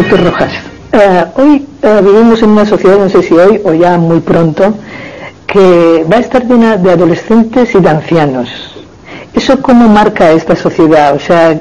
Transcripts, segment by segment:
Doctor Rojas, hoy vivimos en una sociedad, no sé si hoy o ya muy pronto, que va a estar llena de adolescentes y de ancianos. ¿Eso cómo marca esta sociedad? O sea,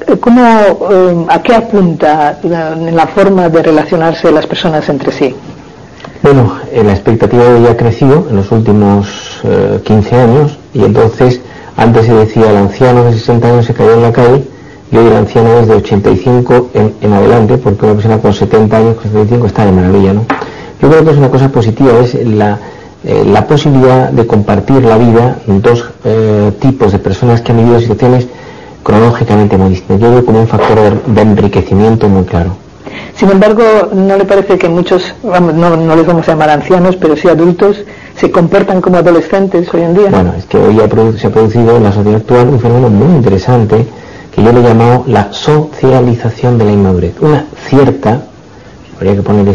¿a qué apunta en la forma de relacionarse las personas entre sí? Bueno, la expectativa de vida ha crecido en los últimos 15 años, y entonces antes se decía el anciano de 60 años se cayó en la calle, y hoy el anciano es de 85 en adelante, porque una persona con 70 años, con 75 está de maravilla, ¿no? Yo creo que es una cosa positiva, es la posibilidad de compartir la vida en dos tipos de personas que han vivido situaciones cronológicamente muy distintas. Yo veo como un factor de enriquecimiento muy claro. Sin embargo, ¿no le parece que muchos, no les vamos a llamar ancianos, pero sí adultos, se comportan como adolescentes hoy en día? Bueno, es que hoy se ha producido en la sociedad actual un fenómeno muy interesante que yo le he llamado la socialización de la inmadurez. Una cierta, habría que poner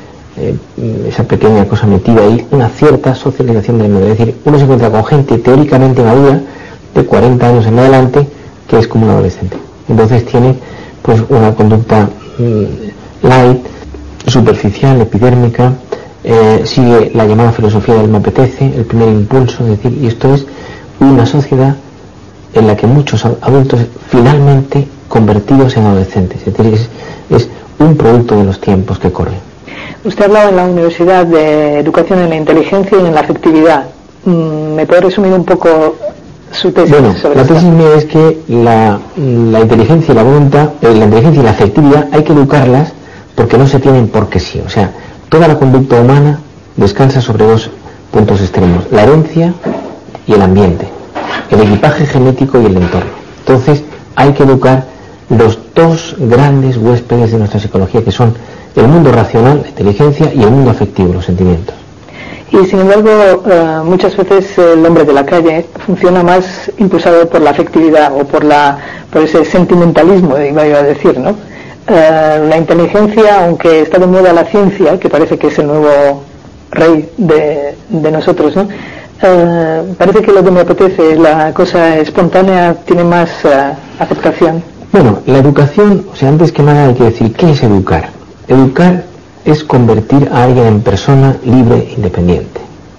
esa pequeña cosa metida ahí, una cierta socialización de la inmadurez. Es decir, uno se encuentra con gente teóricamente madura, de 40 años en adelante, que es como un adolescente. Entonces tiene pues una conducta light, superficial, epidérmica, sigue la llamada filosofía del me apetece, el primer impulso, es decir, y esto es una sociedad en la que muchos adultos finalmente convertidos en adolescentes, es decir, es un producto de los tiempos que corren. Usted hablaba en la universidad de educación en la inteligencia y en la afectividad. ¿Me puede resumir un poco su tesis? Bueno, sobre la tesis mía es que la inteligencia y la voluntad, la inteligencia y la afectividad hay que educarlas porque no se tienen porque sí. O sea, toda la conducta humana descansa sobre dos puntos extremos: la herencia y el ambiente, el equipaje genético y el entorno. Entonces hay que educar los dos grandes huéspedes de nuestra psicología, que son el mundo racional, la inteligencia, y el mundo afectivo, los sentimientos. Y sin embargo, muchas veces el hombre de la calle funciona más impulsado por la afectividad o por ese sentimentalismo, iba a decir, ¿no? La inteligencia, aunque está de moda la ciencia, que parece que es el nuevo rey de nosotros, ¿no? Parece que lo que me apetece, la cosa espontánea, tiene más aceptación. Bueno, la educación, o sea, antes que nada hay que decir, ¿qué es educar? Educar es convertir a alguien en persona libre e independiente.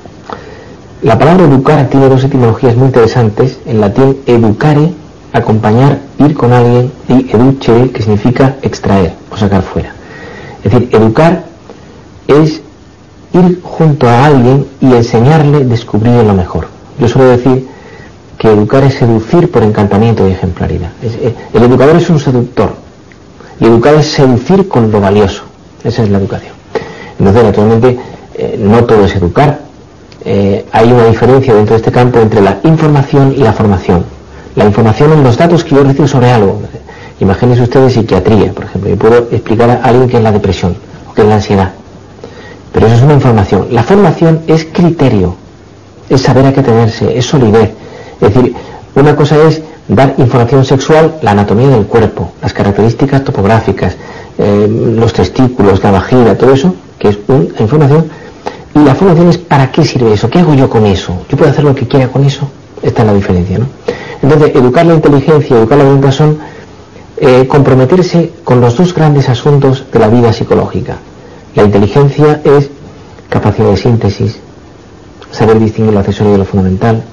La palabra educar tiene dos etimologías muy interesantes. En latín, educare, acompañar, ir con alguien, y educere, que significa extraer o sacar fuera. Es decir, educar es ir junto a alguien y enseñarle, descubrir lo mejor. Yo suelo decir que educar es seducir por encantamiento y ejemplaridad. El educador es un seductor, y educar es seducir con lo valioso. Esa es la educación. Entonces, naturalmente, no todo es educar. Hay una diferencia dentro de este campo entre la información y la formación. La información en los datos que yo recibo sobre algo. Imagínense ustedes psiquiatría, por ejemplo. Yo puedo explicar a alguien qué es la depresión o qué es la ansiedad. Pero eso es una información. La formación es criterio, es saber a qué tenerse, es solidez. Es decir, una cosa es dar información sexual, la anatomía del cuerpo, las características topográficas, los testículos, la vagina, todo eso, que es una información. Y la formación es ¿para qué sirve eso? ¿Qué hago yo con eso? ¿Yo puedo hacer lo que quiera con eso? Esta es la diferencia, ¿no? Entonces, educar la inteligencia y educar la voluntad son comprometerse con los dos grandes asuntos de la vida psicológica. La inteligencia es capacidad de síntesis, saber distinguir lo accesorio de lo fundamental,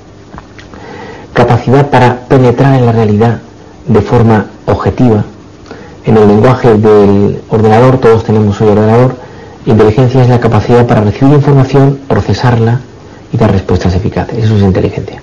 capacidad para penetrar en la realidad de forma objetiva. En el lenguaje del ordenador, todos tenemos hoy ordenador. Inteligencia es la capacidad para recibir información, procesarla y dar respuestas eficaces. Eso es inteligencia.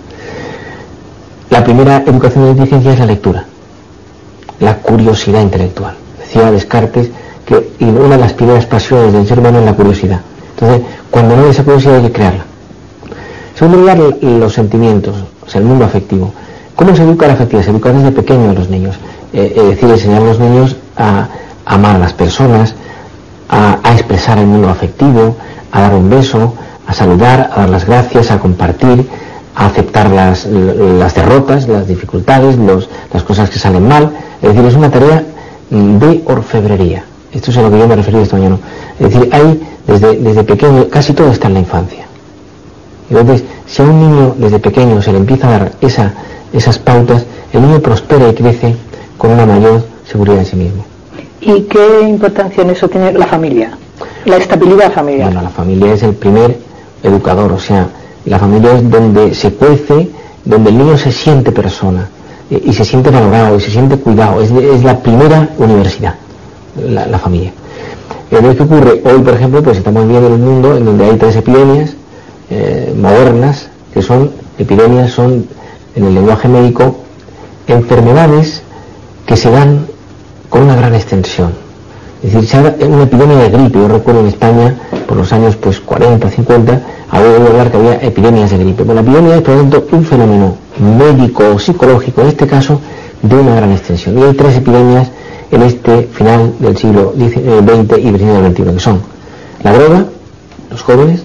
La primera educación de inteligencia es la lectura, la curiosidad intelectual. Decía Descartes que una de las primeras pasiones del ser humano es la curiosidad. Entonces, cuando no hay esa curiosidad hay que crearla. En segundo lugar, los sentimientos, o sea, el mundo afectivo. ¿Cómo se educa la afectividad? Se educa desde pequeño a los niños. Es decir, enseñar a los niños a amar a las personas, a expresar el mundo afectivo, a dar un beso, a saludar, a dar las gracias, a compartir, a aceptar las derrotas, las dificultades, las cosas que salen mal. Es decir, es una tarea de orfebrería. Esto es a lo que yo me refería esta mañana. Es decir, hay desde pequeño, casi todo está en la infancia. Entonces, si a un niño desde pequeño se le empieza a dar esas pautas, el niño prospera y crece con una mayor seguridad en sí mismo. ¿Y qué importancia en eso tiene la familia? La estabilidad familiar. Bueno, la familia es el primer educador, o sea, la familia es donde se cuece, donde el niño se siente persona, y se siente valorado, y se siente cuidado, es la primera universidad, la familia. ¿Qué ocurre? Hoy, por ejemplo, pues estamos viviendo en un mundo en donde hay 3 epidemias modernas, que son epidemias, son, en el lenguaje médico, enfermedades que se dan con una gran extensión. Es decir, se da una epidemia de gripe. Yo recuerdo en España, por los años 40, 50, había oído hablar que había epidemias de gripe. Bueno, la epidemia es, por lo tanto, un fenómeno médico o psicológico, en este caso, de una gran extensión. Y hay 3 epidemias en este final del siglo XX y principio del XXI, que son la droga, los jóvenes,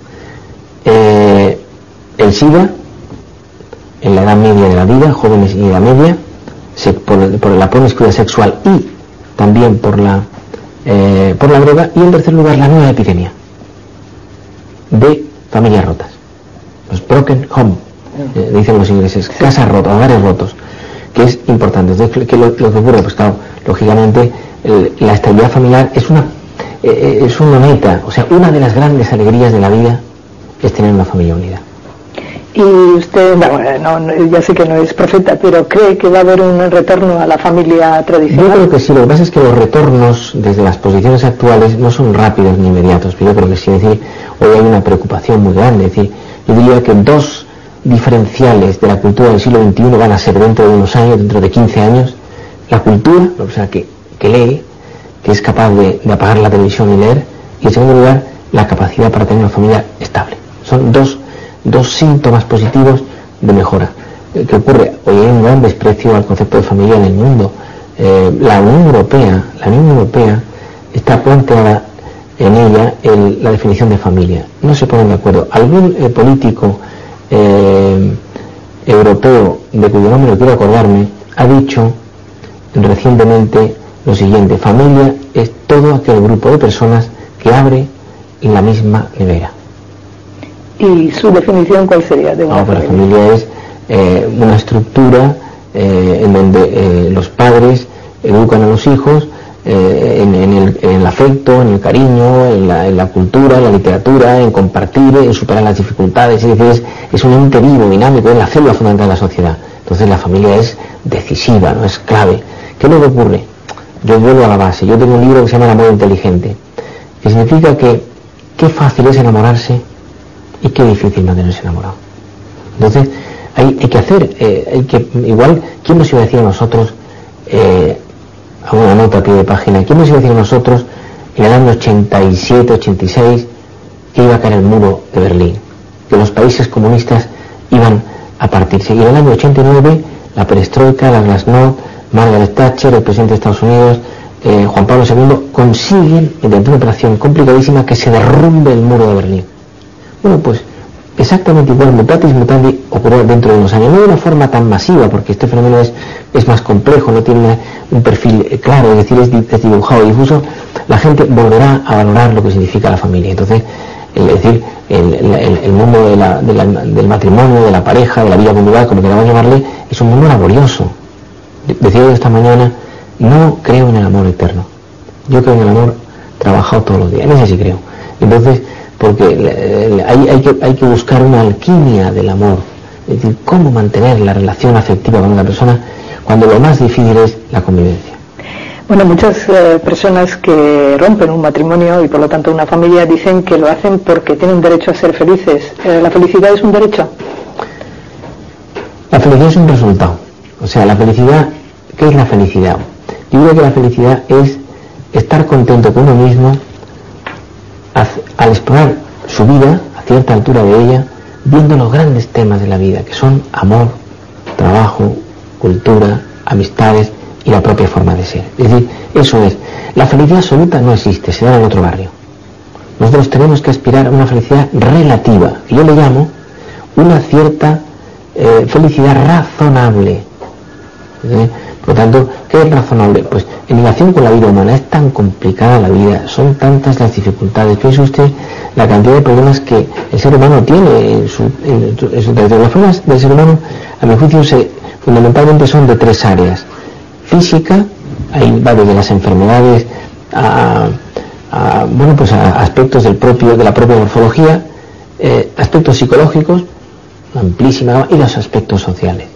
el SIDA, en la edad media de la vida, jóvenes y edad media, por la promiscuidad sexual y también por la droga, y en tercer lugar la nueva epidemia de familias rotas, los broken home, dicen los ingleses, casas rotas, hogares rotos, que es importante. Entonces, lo que ocurre, pues claro, lógicamente la estabilidad familiar es una meta, o sea, una de las grandes alegrías de la vida es tener una familia unida. Y usted, ya sé que no es profeta, pero ¿cree que va a haber un retorno a la familia tradicional? Yo creo que sí. Lo que pasa es que los retornos desde las posiciones actuales no son rápidos ni inmediatos, pero yo creo que sí. Es decir, hoy hay una preocupación muy grande. Es decir, yo diría que 2 diferenciales de la cultura del siglo XXI van a ser dentro de unos años, dentro de 15 años, la cultura, o sea, que lee, que es capaz de apagar la televisión y leer, y en segundo lugar, la capacidad para tener una familia estable. Son dos síntomas positivos de mejora. ¿Qué ocurre? Hoy hay un gran desprecio al concepto de familia en el mundo. La Unión Europea está planteada en ella la definición de familia. No se ponen de acuerdo. Algún político europeo, de cuyo nombre no quiero acordarme, ha dicho recientemente lo siguiente: familia es todo aquel grupo de personas que abre la misma nevera. ¿Y su definición cuál sería de una familia? La familia es una estructura en donde los padres educan a los hijos en el afecto, en el cariño, en la cultura, en la literatura, en compartir, en superar las dificultades. Es decir, es un ente vivo, dinámico, es la célula fundamental de la sociedad. Entonces la familia es decisiva, no es clave. ¿Qué es lo que ocurre? Yo vuelvo a la base. Yo tengo un libro que se llama El amor inteligente, que significa que qué fácil es enamorarse y qué difícil mantenerse enamorado. Entonces hay que hacer, igual, ¿quién nos iba a decir a nosotros, hago una nota a pie de página, quién nos iba a decir a nosotros en el año 87, 86, que iba a caer el muro de Berlín, que los países comunistas iban a partirse? Y en el año 89, la perestroika, la glasnost, Margaret Thatcher, el presidente de Estados Unidos, Juan Pablo II, consiguen, mediante una operación complicadísima, que se derrumbe el muro de Berlín. Bueno, pues exactamente igual, mutatis mutandi, ocurrió dentro de unos años, no de una forma tan masiva, porque este fenómeno es más complejo, no tiene un perfil claro, es decir, es dibujado y difuso. La gente volverá a valorar lo que significa la familia. Entonces, el mundo del matrimonio, de la pareja, de la vida conyugal, como queramos llamarle, es un mundo laborioso. Decía yo esta mañana, no creo en el amor eterno, yo creo en el amor trabajado todos los días, en ese sí creo. Entonces, porque hay que buscar una alquimia del amor, es decir, cómo mantener la relación afectiva con una persona cuando lo más difícil es la convivencia. Bueno, muchas personas que rompen un matrimonio y por lo tanto una familia dicen que lo hacen porque tienen derecho a ser felices. ¿La felicidad es un derecho? La felicidad es un resultado. O sea, la felicidad, ¿qué es la felicidad? Yo creo que la felicidad es estar contento con uno mismo al explorar su vida a cierta altura de ella, viendo los grandes temas de la vida, que son amor, trabajo, cultura, amistades y la propia forma de ser. Es decir, eso es. La felicidad absoluta no existe, se da en otro barrio. Nosotros tenemos que aspirar a una felicidad relativa, que yo le llamo una cierta felicidad razonable. Por lo tanto, ¿qué es razonable? Pues en relación con la vida humana es tan complicada la vida, son tantas las dificultades. Piense usted la cantidad de problemas que el ser humano tiene en su territorio. Las formas del ser humano, a mi juicio, fundamentalmente son de 3 áreas: física, ahí va desde las enfermedades a aspectos de la propia morfología, aspectos psicológicos, amplísima, y los aspectos sociales.